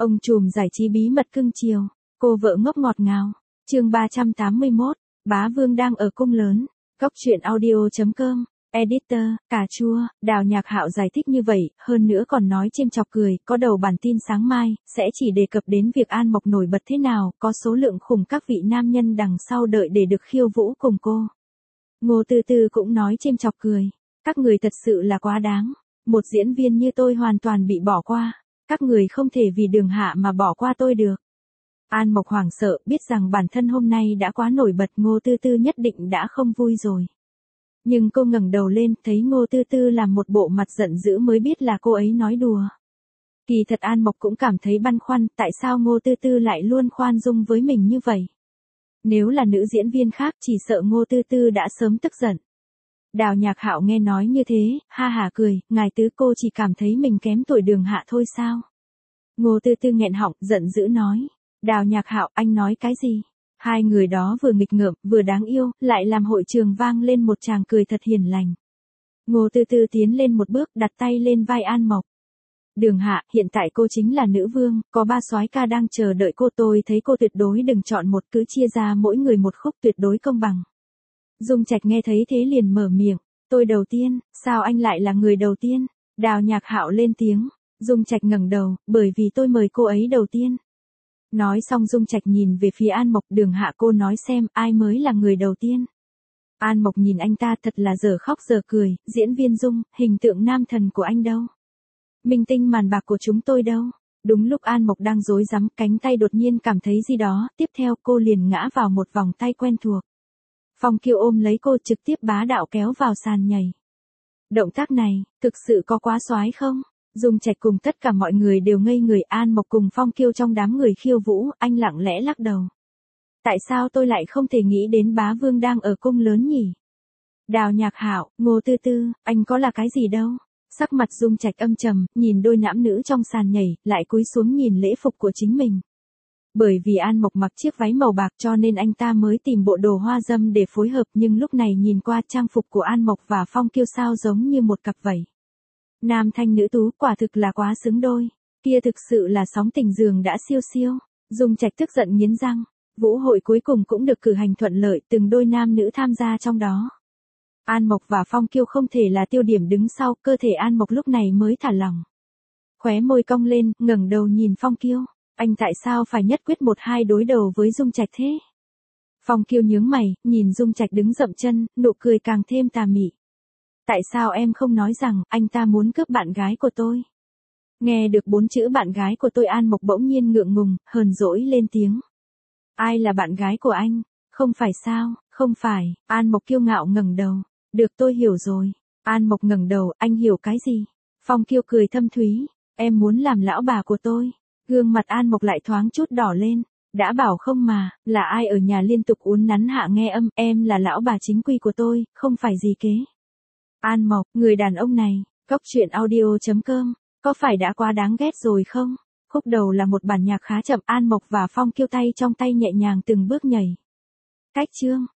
Ông trùm giải trí bí mật cưng chiều, cô vợ ngốc ngọt ngào. Chương 381, Bá Vương đang ở cung lớn. Góc truyện audio.com. Editor, cà chua, Đào Nhạc Hạo giải thích như vậy, hơn nữa còn nói chêm chọc cười, có đầu bản tin sáng mai, sẽ chỉ đề cập đến việc An Mộc nổi bật thế nào, có số lượng khủng các vị nam nhân đằng sau đợi để được khiêu vũ cùng cô. Ngô Tư Tư cũng nói chêm chọc cười, các người thật sự là quá đáng, một diễn viên như tôi hoàn toàn bị bỏ qua, các người không thể vì Đường Hạ mà bỏ qua tôi được. An Mộc hoảng sợ, biết rằng bản thân hôm nay đã quá nổi bật, Ngô Tư Tư nhất định đã không vui rồi. Nhưng cô ngẩng đầu lên, thấy Ngô Tư Tư làm một bộ mặt giận dữ mới biết là cô ấy nói đùa. Kỳ thật An Mộc cũng cảm thấy băn khoăn, tại sao Ngô Tư Tư lại luôn khoan dung với mình như vậy. Nếu là nữ diễn viên khác chỉ sợ Ngô Tư Tư đã sớm tức giận. Đào Nhạc Hạo nghe nói như thế, ha hả cười, ngài tứ cô chỉ cảm thấy mình kém tuổi Đường Hạ thôi sao. Ngô Tư Tư nghẹn họng, giận dữ nói. Đào Nhạc Hạo, anh nói cái gì? Hai người đó vừa nghịch ngợm, vừa đáng yêu, lại làm hội trường vang lên một tràng cười thật hiền lành. Ngô Tư Tư tiến lên một bước, đặt tay lên vai An Mộc. Đường Hạ, hiện tại cô chính là nữ vương, có ba soái ca đang chờ đợi cô, tôi thấy cô tuyệt đối đừng chọn một, cứ chia ra mỗi người một khúc, tuyệt đối công bằng. Dung Trạch nghe thấy thế liền mở miệng, tôi đầu tiên, sao anh lại là người đầu tiên? Đào Nhạc Hạo lên tiếng. Dung Trạch ngẩng đầu, bởi vì tôi mời cô ấy đầu tiên. Nói xong Dung Trạch nhìn về phía An Mộc, Đường Hạ, cô nói xem ai mới là người đầu tiên. An Mộc nhìn anh ta thật là dở khóc dở cười, diễn viên Dung, hình tượng nam thần của anh đâu? Minh tinh màn bạc của chúng tôi đâu? Đúng lúc An Mộc đang rối rắm, cánh tay đột nhiên cảm thấy gì đó, tiếp theo cô liền ngã vào một vòng tay quen thuộc. Phong Kiêu ôm lấy cô trực tiếp bá đạo kéo vào sàn nhảy. Động tác này, thực sự có quá xoái không? Dung Trạch cùng tất cả mọi người đều ngây người, An Mộc cùng Phong Kiêu trong đám người khiêu vũ, anh lặng lẽ lắc đầu. Tại sao tôi lại không thể nghĩ đến Bá Vương đang ở cung lớn nhỉ? Đào Nhạc Hạo, Ngô Tư Tư, anh có là cái gì đâu? Sắc mặt Dung Trạch âm trầm, nhìn đôi nãm nữ trong sàn nhảy, lại cúi xuống nhìn lễ phục của chính mình. Bởi vì An Mộc mặc chiếc váy màu bạc cho nên anh ta mới tìm bộ đồ hoa dâm để phối hợp, nhưng lúc này nhìn qua trang phục của An Mộc và Phong Kiêu sao giống như một cặp vậy. Nam thanh nữ tú, quả thực là quá xứng đôi. Kia thực sự là sóng tình giường đã siêu siêu. Dung Trạch tức giận nghiến răng. Vũ hội cuối cùng cũng được cử hành thuận lợi, từng đôi nam nữ tham gia trong đó. An Mộc và Phong Kiêu không thể là tiêu điểm đứng sau, cơ thể An Mộc lúc này mới thả lỏng. Khóe môi cong lên, ngẩng đầu nhìn Phong Kiêu. Anh tại sao phải nhất quyết một hai đối đầu với Dung Trạch thế? Phong Kiêu nhướng mày, nhìn Dung Trạch đứng dậm chân, nụ cười càng thêm tà mị. Tại sao em không nói rằng anh ta muốn cướp bạn gái của tôi? Nghe được 4 chữ bạn gái của tôi, An Mộc bỗng nhiên ngượng ngùng, hờn dỗi lên tiếng. Ai là bạn gái của anh? Không phải sao? Không phải. An Mộc kiêu ngạo ngẩng đầu. Được, tôi hiểu rồi. An Mộc ngẩng đầu, anh hiểu cái gì? Phong Kiêu cười thâm thúy. Em muốn làm lão bà của tôi. Gương mặt An Mộc lại thoáng chút đỏ lên. Đã bảo không mà, là ai ở nhà liên tục uốn nắn hạ nghe âm, em là lão bà chính quy của tôi, không phải gì kế. An Mộc, người đàn ông này, góc truyện audio.com, có phải đã quá đáng ghét rồi không? Khúc đầu là một bản nhạc khá chậm, An Mộc và Phong Kiêu tay trong tay nhẹ nhàng từng bước nhảy. Cách chương.